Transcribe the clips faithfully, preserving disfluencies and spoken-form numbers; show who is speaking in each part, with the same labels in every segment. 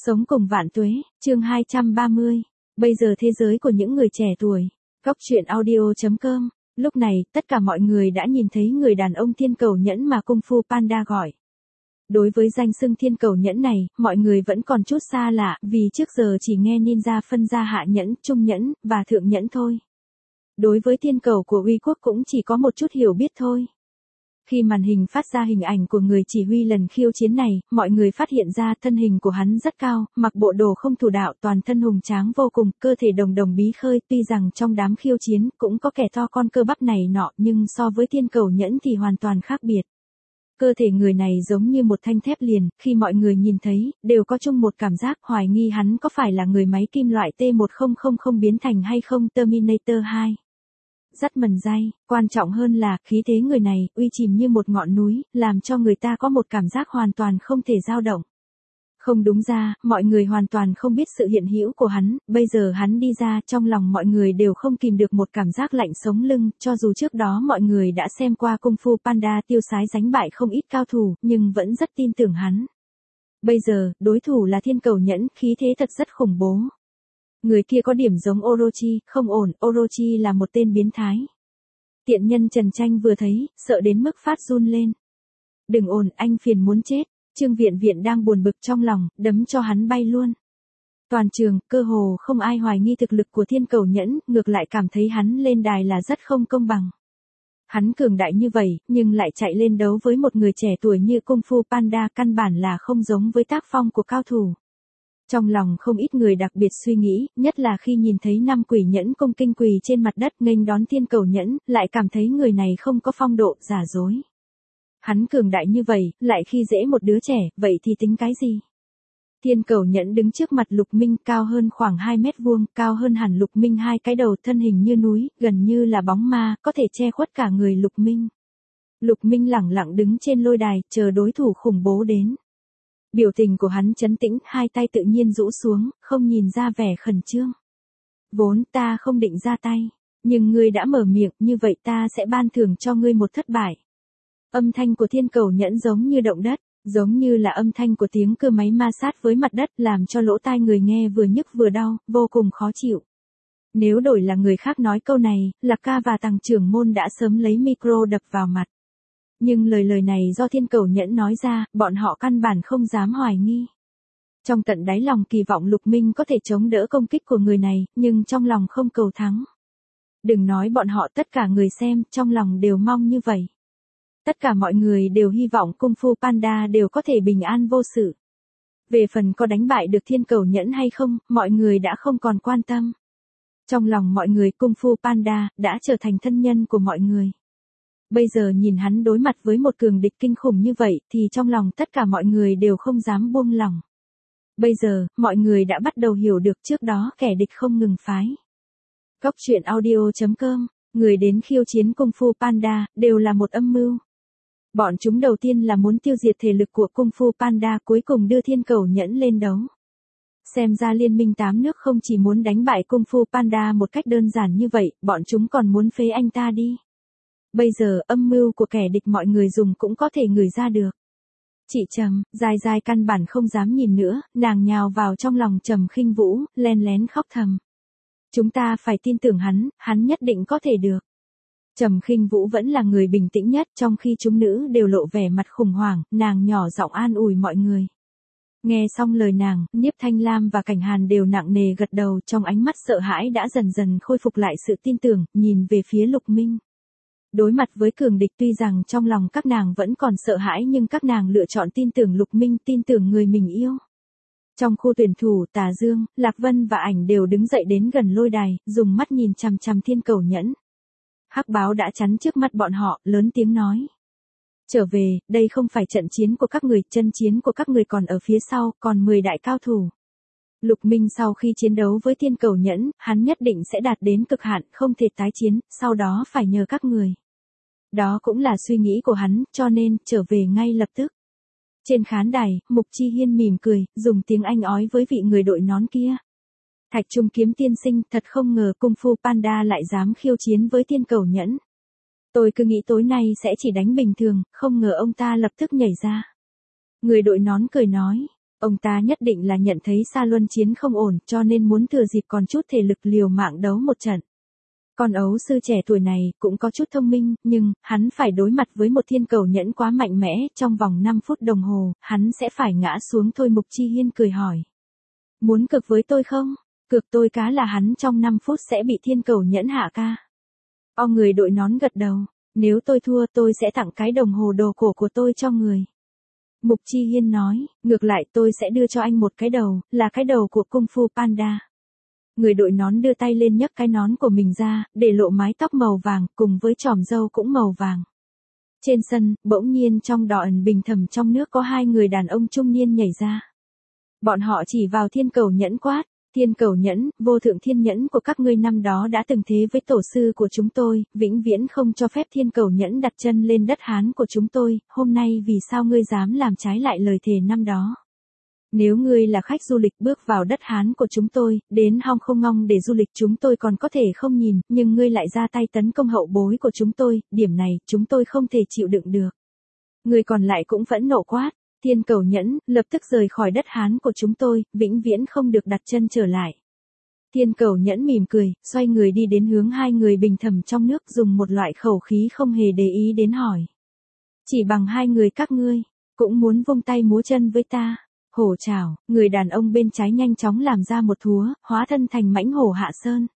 Speaker 1: Sống cùng vạn tuế, chương hai trăm ba mươi. Bây giờ thế giới của những người trẻ tuổi. Góc truyện audio chấm com. Lúc này, tất cả mọi người đã nhìn thấy người đàn ông thiên cầu nhẫn mà Kung Fu Panda gọi. Đối với danh xưng thiên cầu nhẫn này, mọi người vẫn còn chút xa lạ, vì trước giờ chỉ nghe ninja phân ra hạ nhẫn, trung nhẫn, và thượng nhẫn thôi. Đối với thiên cầu của Uy Quốc cũng chỉ có một chút hiểu biết thôi. Khi màn hình phát ra hình ảnh của người chỉ huy lần khiêu chiến này, mọi người phát hiện ra thân hình của hắn rất cao, mặc bộ đồ không thủ đạo, toàn thân hùng tráng vô cùng, cơ thể đồng đồng bí khơi, tuy rằng trong đám khiêu chiến cũng có kẻ to con cơ bắp này nọ, nhưng so với thiên cầu nhẫn thì hoàn toàn khác biệt. Cơ thể người này giống như một thanh thép liền, khi mọi người nhìn thấy, đều có chung một cảm giác hoài nghi hắn có phải là người máy kim loại T một nghìn biến thành hay không, Terminator hai. Rất mần day, quan trọng hơn là khí thế người này uy chìm như một ngọn núi, làm cho người ta có một cảm giác hoàn toàn không thể dao động. Không đúng ra, mọi người hoàn toàn không biết sự hiện hữu của hắn, bây giờ hắn đi ra, trong lòng mọi người đều không kìm được một cảm giác lạnh sống lưng, cho dù trước đó mọi người đã xem qua Kung Fu Panda tiêu sái đánh bại không ít cao thủ, nhưng vẫn rất tin tưởng hắn. Bây giờ, đối thủ là thiên cầu nhẫn, khí thế thật rất khủng bố. Người kia có điểm giống Orochi, không ổn, Orochi là một tên biến thái. Tiện nhân Trần Tranh vừa thấy, sợ đến mức phát run lên. Đừng ồn, anh phiền muốn chết. Trương Viện Viện đang buồn bực trong lòng, đấm cho hắn bay luôn. Toàn trường, cơ hồ không ai hoài nghi thực lực của thiên cầu nhẫn, ngược lại cảm thấy hắn lên đài là rất không công bằng. Hắn cường đại như vậy, nhưng lại chạy lên đấu với một người trẻ tuổi như Kung Fu Panda, căn bản là không giống với tác phong của cao thủ. Trong lòng không ít người đặc biệt suy nghĩ, nhất là khi nhìn thấy năm quỷ nhẫn cung kinh quỳ trên mặt đất nghênh đón thiên cầu nhẫn, lại cảm thấy người này không có phong độ, giả dối. Hắn cường đại như vậy, lại khi dễ một đứa trẻ, vậy thì tính cái gì? Thiên cầu nhẫn đứng trước mặt Lục Minh, cao hơn khoảng hai mét vuông, cao hơn hẳn Lục Minh hai cái đầu, thân hình như núi, gần như là bóng ma, có thể che khuất cả người Lục Minh. Lục Minh lẳng lặng đứng trên lôi đài, chờ đối thủ khủng bố đến. Biểu tình của hắn trấn tĩnh, hai tay tự nhiên rũ xuống, không nhìn ra vẻ khẩn trương. Vốn ta không định ra tay, nhưng ngươi đã mở miệng, như vậy ta sẽ ban thưởng cho ngươi một thất bại. Âm thanh của thiên cầu nhẫn giống như động đất, giống như là âm thanh của tiếng cơ máy ma sát với mặt đất, làm cho lỗ tai người nghe vừa nhức vừa đau, vô cùng khó chịu. Nếu đổi là người khác nói câu này, Lạc Ca và Tằng trưởng môn đã sớm lấy micro đập vào mặt. Nhưng lời lời này do thiên cầu nhẫn nói ra, bọn họ căn bản không dám hoài nghi. Trong tận đáy lòng kỳ vọng Lục Minh có thể chống đỡ công kích của người này, nhưng trong lòng không cầu thắng. Đừng nói bọn họ, tất cả người xem, trong lòng đều mong như vậy. Tất cả mọi người đều hy vọng Kung Fu Panda đều có thể bình an vô sự. Về phần có đánh bại được thiên cầu nhẫn hay không, mọi người đã không còn quan tâm. Trong lòng mọi người, Kung Fu Panda đã trở thành thân nhân của mọi người. Bây giờ nhìn hắn đối mặt với một cường địch kinh khủng như vậy, thì trong lòng tất cả mọi người đều không dám buông lỏng. Bây giờ, mọi người đã bắt đầu hiểu được trước đó kẻ địch không ngừng phái. Góc truyện audio chấm com, người đến khiêu chiến Kung Fu Panda, đều là một âm mưu. Bọn chúng đầu tiên là muốn tiêu diệt thể lực của Kung Fu Panda, cuối cùng đưa thiên cầu nhẫn lên đấu. Xem ra liên minh tám nước không chỉ muốn đánh bại Kung Fu Panda một cách đơn giản như vậy, bọn chúng còn muốn phế anh ta đi. Bây giờ, âm mưu của kẻ địch mọi người dùng cũng có thể ngửi ra được. Chị Trầm, dài dài căn bản không dám nhìn nữa, nàng nhào vào trong lòng Trầm Khinh Vũ, len lén khóc thầm. Chúng ta phải tin tưởng hắn, hắn nhất định có thể được. Trầm Khinh Vũ vẫn là người bình tĩnh nhất, trong khi chúng nữ đều lộ vẻ mặt khủng hoảng, nàng nhỏ giọng an ủi mọi người. Nghe xong lời nàng, Nhiếp Thanh Lam và Cảnh Hàn đều nặng nề gật đầu, trong ánh mắt sợ hãi đã dần dần khôi phục lại sự tin tưởng, nhìn về phía Lục Minh. Đối mặt với cường địch, tuy rằng trong lòng các nàng vẫn còn sợ hãi, nhưng các nàng lựa chọn tin tưởng Lục Minh, tin tưởng người mình yêu. Trong khu tuyển thủ, Tà Dương, Lạc Vân và Ảnh đều đứng dậy đến gần lôi đài, dùng mắt nhìn chằm chằm thiên cầu nhẫn. Hắc Báo đã chắn trước mắt bọn họ, lớn tiếng nói. Trở về, đây không phải trận chiến của các người, chân chiến của các người còn ở phía sau, còn mười đại cao thủ. Lục Minh sau khi chiến đấu với thiên cầu nhẫn, hắn nhất định sẽ đạt đến cực hạn, không thể tái chiến, sau đó phải nhờ các người. Đó cũng là suy nghĩ của hắn, cho nên, trở về ngay lập tức. Trên khán đài, Mục Chi Hiên mỉm cười, dùng tiếng Anh ói với vị người đội nón kia. Thạch Trung Kiếm tiên sinh, thật không ngờ Kung Fu Panda lại dám khiêu chiến với thiên cầu nhẫn. Tôi cứ nghĩ tối nay sẽ chỉ đánh bình thường, không ngờ ông ta lập tức nhảy ra. Người đội nón cười nói, Ông ta nhất định là nhận thấy Sa Luân chiến không ổn cho nên muốn thừa dịp còn chút thể lực liều mạng đấu một trận. Con ấu sư trẻ tuổi này cũng có chút thông minh, nhưng, hắn phải đối mặt với một thiên cầu nhẫn quá mạnh mẽ, trong vòng năm phút đồng hồ, hắn sẽ phải ngã xuống thôi. Mục Chi Hiên cười hỏi. Muốn cược với tôi không? Cược tôi cá là hắn trong năm phút sẽ bị thiên cầu nhẫn hạ ca. O người đội nón gật đầu, nếu tôi thua tôi sẽ tặng cái đồng hồ đồ cổ của tôi cho người. Mục Chi Hiên nói, ngược lại tôi sẽ đưa cho anh một cái đầu, là cái đầu của Kung Fu Panda. Người đội nón đưa tay lên nhấc cái nón của mình ra, để lộ mái tóc màu vàng, cùng với chòm râu cũng màu vàng. Trên sân, bỗng nhiên trong đỏ ẩn bình thầm trong nước có hai người đàn ông trung niên nhảy ra. Bọn họ chỉ vào thiên cầu nhẫn quát, thiên cầu nhẫn, vô thượng thiên nhẫn của các ngươi năm đó đã từng thế với tổ sư của chúng tôi, vĩnh viễn không cho phép thiên cầu nhẫn đặt chân lên đất Hán của chúng tôi, hôm nay vì sao ngươi dám làm trái lại lời thề năm đó? Nếu ngươi là khách du lịch bước vào đất Hán của chúng tôi, đến Hong Kong Ngong để du lịch chúng tôi còn có thể không nhìn, nhưng ngươi lại ra tay tấn công hậu bối của chúng tôi, điểm này, chúng tôi không thể chịu đựng được. Người còn lại cũng phẫn nộ quát, thiên cầu nhẫn, lập tức rời khỏi đất Hán của chúng tôi, vĩnh viễn không được đặt chân trở lại. Thiên cầu nhẫn mỉm cười, xoay người đi đến hướng hai người bình thầm trong nước dùng một loại khẩu khí không hề để ý đến hỏi. Chỉ bằng hai người các ngươi, cũng muốn vung tay múa chân với ta. Hổ chảo, người đàn ông bên trái nhanh chóng làm ra một thúa, hóa thân thành mãnh hổ hạ sơn.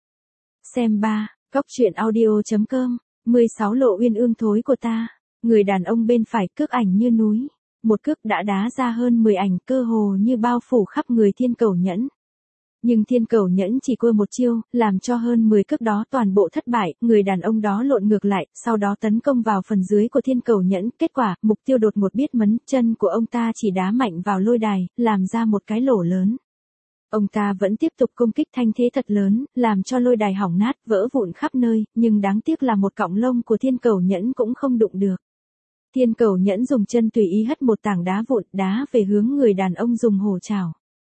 Speaker 1: Xem ba, góc truyện audio chấm com, mười sáu lộ uyên ương thối của ta. Người đàn ông bên phải cước ảnh như núi. Một cước đã đá ra hơn mười ảnh cơ hồ như bao phủ khắp người thiên cầu nhẫn. Nhưng thiên cầu nhẫn chỉ cua một chiêu, làm cho hơn mười cước đó toàn bộ thất bại, người đàn ông đó lộn ngược lại, sau đó tấn công vào phần dưới của thiên cầu nhẫn, kết quả, mục tiêu đột một biết mấn, chân của ông ta chỉ đá mạnh vào lôi đài, làm ra một cái lỗ lớn. Ông ta vẫn tiếp tục công kích thanh thế thật lớn, làm cho lôi đài hỏng nát, vỡ vụn khắp nơi, nhưng đáng tiếc là một cọng lông của thiên cầu nhẫn cũng không đụng được. Thiên cầu nhẫn dùng chân tùy ý hất một tảng đá vụn, đá về hướng người đàn ông dùng hổ chảo.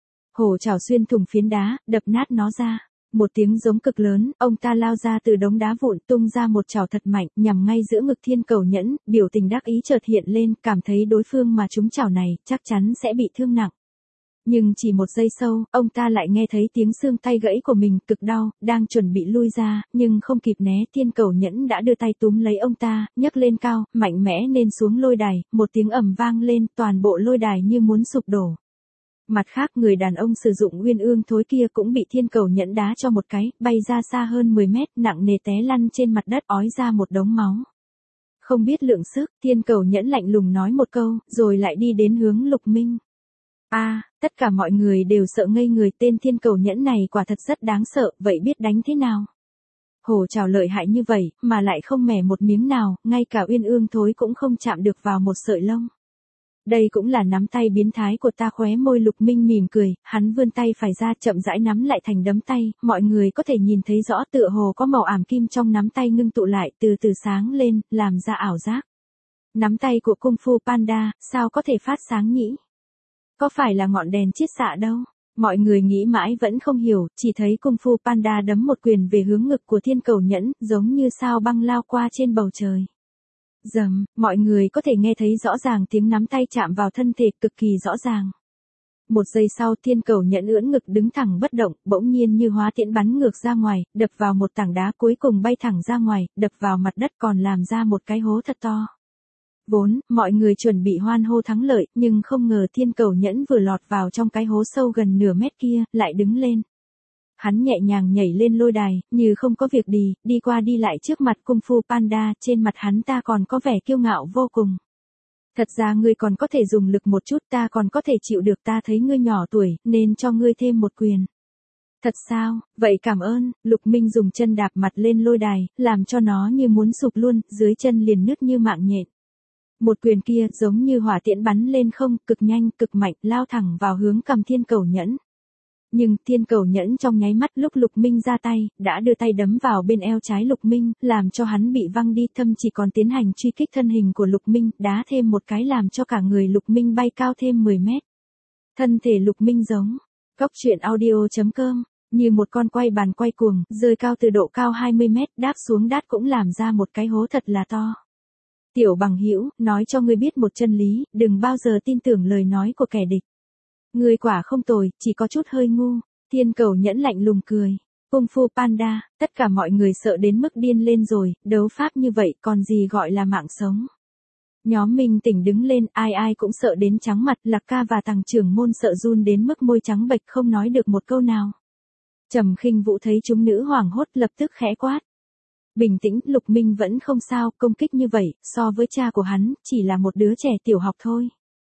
Speaker 1: Hổ chảo xuyên thủng phiến đá, đập nát nó ra. Một tiếng giống cực lớn, ông ta lao ra từ đống đá vụn, tung ra một chảo thật mạnh, nhằm ngay giữa ngực thiên cầu nhẫn, biểu tình đắc ý chợt hiện lên, cảm thấy đối phương mà trúng chảo này, chắc chắn sẽ bị thương nặng. Nhưng chỉ một giây sau, ông ta lại nghe thấy tiếng xương tay gãy của mình, cực đau, đang chuẩn bị lui ra, nhưng không kịp né, thiên cầu nhẫn đã đưa tay túm lấy ông ta, nhấc lên cao, mạnh mẽ nên xuống lôi đài, một tiếng ầm vang lên, toàn bộ lôi đài như muốn sụp đổ. Mặt khác người đàn ông sử dụng uyên ương thối kia cũng bị thiên cầu nhẫn đá cho một cái, bay ra xa hơn mười mét, nặng nề té lăn trên mặt đất ói ra một đống máu. Không biết lượng sức, thiên cầu nhẫn lạnh lùng nói một câu, rồi lại đi đến hướng Lục Minh. A, à, tất cả mọi người đều sợ ngây người, tên thiên cầu nhẫn này quả thật rất đáng sợ, vậy biết đánh thế nào? Hổ chảo lợi hại như vậy, mà lại không mẻ một miếng nào, ngay cả uyên ương thối cũng không chạm được vào một sợi lông. Đây cũng là nắm tay biến thái của ta. Khóe môi Lục Minh mỉm cười, hắn vươn tay phải ra chậm rãi nắm lại thành đấm tay, mọi người có thể nhìn thấy rõ tựa hồ có màu ảm kim trong nắm tay ngưng tụ lại từ từ sáng lên, làm ra ảo giác. Nắm tay của Kung Fu Panda, sao có thể phát sáng nhỉ? Có phải là ngọn đèn chiết xạ đâu? Mọi người nghĩ mãi vẫn không hiểu, chỉ thấy Kung Fu Panda đấm một quyền về hướng ngực của thiên cầu nhẫn, giống như sao băng lao qua trên bầu trời. Dầm, mọi người có thể nghe thấy rõ ràng tiếng nắm tay chạm vào thân thể cực kỳ rõ ràng. Một giây sau thiên cầu nhẫn ưỡn ngực đứng thẳng bất động, bỗng nhiên như hóa tiễn bắn ngược ra ngoài, đập vào một tảng đá cuối cùng bay thẳng ra ngoài, đập vào mặt đất còn làm ra một cái hố thật to. Vốn, mọi người chuẩn bị hoan hô thắng lợi, nhưng không ngờ thiên cầu nhẫn vừa lọt vào trong cái hố sâu gần nửa mét kia, lại đứng lên. Hắn nhẹ nhàng nhảy lên lôi đài, như không có việc gì, đi qua đi lại trước mặt Kung Fu Panda, trên mặt hắn ta còn có vẻ kiêu ngạo vô cùng. Thật ra ngươi còn có thể dùng lực một chút, ta còn có thể chịu được, ta thấy ngươi nhỏ tuổi, nên cho ngươi thêm một quyền. Thật sao, vậy cảm ơn. Lục Minh dùng chân đạp mặt lên lôi đài, làm cho nó như muốn sụp luôn, dưới chân liền nứt như mạng nhện. Một quyền kia giống như hỏa tiễn bắn lên không, cực nhanh, cực mạnh, lao thẳng vào hướng cầm thiên cầu nhẫn. Nhưng thiên cầu nhẫn trong nháy mắt lúc Lục Minh ra tay, đã đưa tay đấm vào bên eo trái Lục Minh, làm cho hắn bị văng đi, thậm chỉ còn tiến hành truy kích thân hình của Lục Minh, đá thêm một cái làm cho cả người Lục Minh bay cao thêm mười mét. Thân thể Lục Minh giống, góc truyện audio chấm com, như một con quay bàn quay cuồng, rơi cao từ độ cao hai mươi mét, đáp xuống đát cũng làm ra một cái hố thật là to. Tiểu bằng hữu, nói cho ngươi biết một chân lý, đừng bao giờ tin tưởng lời nói của kẻ địch. Ngươi quả không tồi, chỉ có chút hơi ngu. Thiên cầu nhẫn lạnh lùng cười. Kung Fu Panda, tất cả mọi người sợ đến mức điên lên rồi, đấu pháp như vậy còn gì gọi là mạng sống. Nhóm Minh Tỉnh đứng lên, ai ai cũng sợ đến trắng mặt, Lạc Ca và Tằng trưởng môn sợ run đến mức môi trắng bệch không nói được một câu nào. Trầm Khinh Vũ thấy chúng nữ hoảng hốt lập tức khẽ quát. Bình tĩnh, Lục Minh vẫn không sao, công kích như vậy, so với cha của hắn, chỉ là một đứa trẻ tiểu học thôi.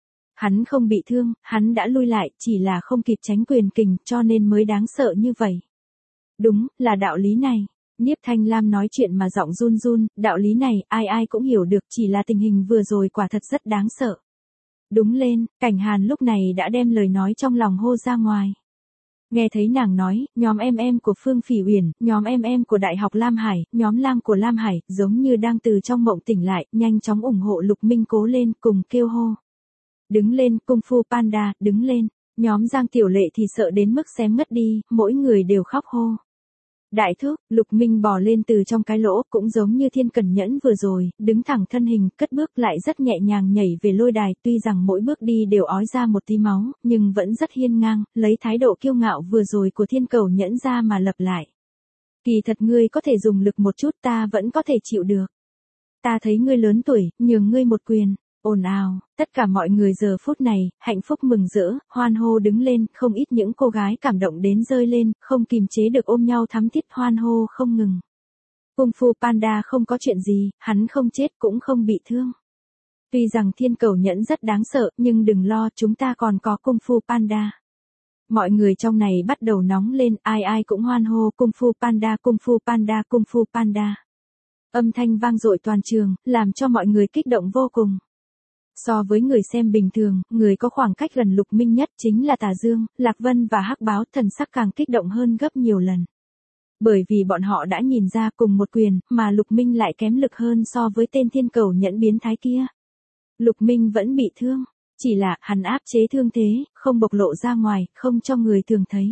Speaker 1: Hắn không bị thương, hắn đã lui lại, chỉ là không kịp tránh quyền kình, cho nên mới đáng sợ như vậy. Đúng, là đạo lý này. Niếp Thanh Lam nói chuyện mà giọng run run, đạo lý này, ai ai cũng hiểu được, chỉ là tình hình vừa rồi quả thật rất đáng sợ. Đúng lên, Cảnh Hàn lúc này đã đem lời nói trong lòng hô ra ngoài. Nghe thấy nàng nói, nhóm em em của Phương Phỉ Uyển, nhóm em em của Đại học Lam Hải, nhóm lang của Lam Hải, giống như đang từ trong mộng tỉnh lại, nhanh chóng ủng hộ Lục Minh cố lên, cùng kêu hô. Đứng lên, Kung Fu Panda, đứng lên. Nhóm Giang Tiểu Lệ thì sợ đến mức xém ngất đi, mỗi người đều khóc hô. Đại thúc, Lục Minh bò lên từ trong cái lỗ, cũng giống như Thiên Cẩn Nhẫn vừa rồi, đứng thẳng thân hình, cất bước lại rất nhẹ nhàng nhảy về lôi đài, tuy rằng mỗi bước đi đều ói ra một tí máu, nhưng vẫn rất hiên ngang, lấy thái độ kiêu ngạo vừa rồi của Thiên Cầu Nhẫn ra mà lập lại. Kỳ thật ngươi có thể dùng lực một chút, ta vẫn có thể chịu được. Ta thấy ngươi lớn tuổi, nhường ngươi một quyền. Ồn ào, tất cả mọi người giờ phút này, hạnh phúc mừng rỡ, hoan hô đứng lên, không ít những cô gái cảm động đến rơi lên, không kìm chế được ôm nhau thắm thiết hoan hô không ngừng. Kung Fu Panda không có chuyện gì, hắn không chết cũng không bị thương. Tuy rằng Thiên Cầu Nhẫn rất đáng sợ, nhưng đừng lo, chúng ta còn có Kung Fu Panda. Mọi người trong này bắt đầu nóng lên, ai ai cũng hoan hô Kung Fu Panda, Kung Fu Panda, Kung Fu Panda. Âm thanh vang dội toàn trường, làm cho mọi người kích động vô cùng. So với người xem bình thường, người có khoảng cách gần Lục Minh nhất chính là Tà Dương, Lạc Vân và Hắc Báo, thần sắc càng kích động hơn gấp nhiều lần. Bởi vì bọn họ đã nhìn ra cùng một quyền, mà Lục Minh lại kém lực hơn so với tên Thiên Cầu Nhẫn biến thái kia. Lục Minh vẫn bị thương, chỉ là hắn áp chế thương thế, không bộc lộ ra ngoài, không cho người thường thấy.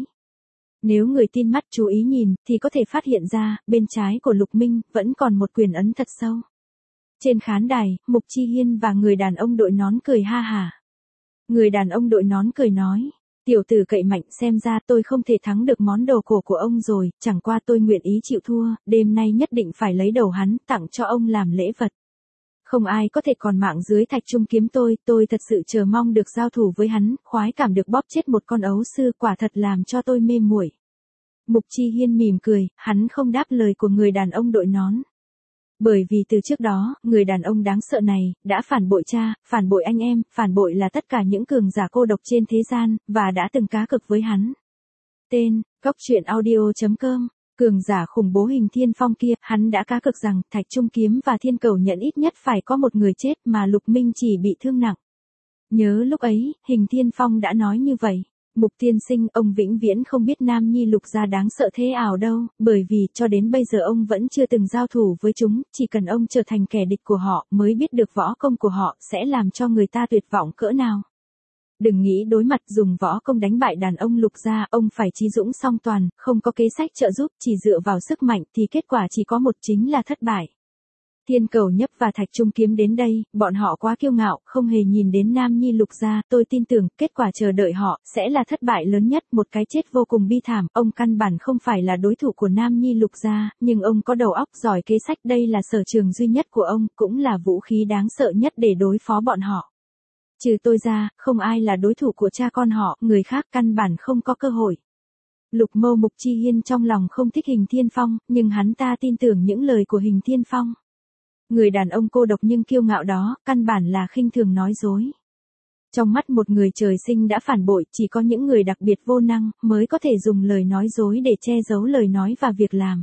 Speaker 1: Nếu người tin mắt chú ý nhìn, thì có thể phát hiện ra, bên trái của Lục Minh, vẫn còn một quyền ấn thật sâu. Trên khán đài, Mục Chi Hiên và người đàn ông đội nón cười ha hả. Người đàn ông đội nón cười nói, tiểu tử cậy mạnh, xem ra tôi không thể thắng được món đồ cổ của ông rồi, chẳng qua tôi nguyện ý chịu thua, đêm nay nhất định phải lấy đầu hắn, tặng cho ông làm lễ vật. Không ai có thể còn mạng dưới thạch trung kiếm tôi, tôi thật sự chờ mong được giao thủ với hắn, khoái cảm được bóp chết một con ấu sư, quả thật làm cho tôi mê muội. Mục Chi Hiên mỉm cười, hắn không đáp lời của người đàn ông đội nón. Bởi vì từ trước đó, người đàn ông đáng sợ này, đã phản bội cha, phản bội anh em, phản bội là tất cả những cường giả cô độc trên thế gian, và đã từng cá cược với hắn. Tên, Cóc Truyện Audio chấm com, cường giả khủng bố Hình Thiên Phong kia, hắn đã cá cược rằng, Thạch Trung Kiếm và Thiên Cầu Nhẫn ít nhất phải có một người chết mà Lục Minh chỉ bị thương nặng. Nhớ lúc ấy, Hình Thiên Phong đã nói như vậy. Mục tiên sinh, ông vĩnh viễn không biết Nam Nhi Lục gia đáng sợ thế ảo đâu, bởi vì cho đến bây giờ ông vẫn chưa từng giao thủ với chúng, chỉ cần ông trở thành kẻ địch của họ mới biết được võ công của họ sẽ làm cho người ta tuyệt vọng cỡ nào. Đừng nghĩ đối mặt dùng võ công đánh bại đàn ông Lục gia, ông phải trí dũng song toàn, không có kế sách trợ giúp, chỉ dựa vào sức mạnh thì kết quả chỉ có một, chính là thất bại. Thiên Cầu Nhấp và Thạch Trung Kiếm đến đây, bọn họ quá kiêu ngạo, không hề nhìn đến Nam Nhi Lục gia, tôi tin tưởng, kết quả chờ đợi họ, sẽ là thất bại lớn nhất, một cái chết vô cùng bi thảm, ông căn bản không phải là đối thủ của Nam Nhi Lục gia, nhưng ông có đầu óc giỏi kế sách, đây là sở trường duy nhất của ông, cũng là vũ khí đáng sợ nhất để đối phó bọn họ. Trừ tôi ra, không ai là đối thủ của cha con họ, người khác căn bản không có cơ hội. Lục Mâu Mục Chi Hiên trong lòng không thích Hình Thiên Phong, nhưng hắn ta tin tưởng những lời của Hình Thiên Phong. Người đàn ông cô độc nhưng kiêu ngạo đó, căn bản là khinh thường nói dối. Trong mắt một người trời sinh đã phản bội, chỉ có những người đặc biệt vô năng, mới có thể dùng lời nói dối để che giấu lời nói và việc làm.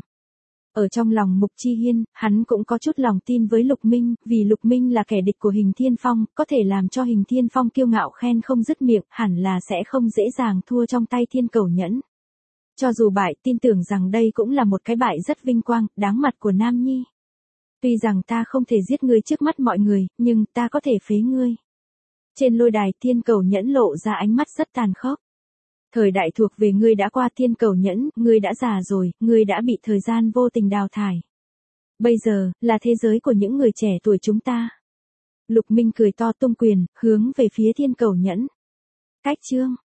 Speaker 1: Ở trong lòng Mục Chi Hiên, hắn cũng có chút lòng tin với Lục Minh, vì Lục Minh là kẻ địch của Hình Thiên Phong, có thể làm cho Hình Thiên Phong kiêu ngạo khen không dứt miệng, hẳn là sẽ không dễ dàng thua trong tay Thiên Cầu Nhẫn. Cho dù bại, tin tưởng rằng đây cũng là một cái bại rất vinh quang, đáng mặt của Nam Nhi. Tuy rằng ta không thể giết ngươi trước mắt mọi người, nhưng ta có thể phế ngươi. Trên lôi đài, Thiên Cầu Nhẫn lộ ra ánh mắt rất tàn khốc. Thời đại thuộc về ngươi đã qua, Thiên Cầu Nhẫn, ngươi đã già rồi, ngươi đã bị thời gian vô tình đào thải. Bây giờ, là thế giới của những người trẻ tuổi chúng ta. Lục Minh cười to tung quyền, hướng về phía Thiên Cầu Nhẫn. Cách chương.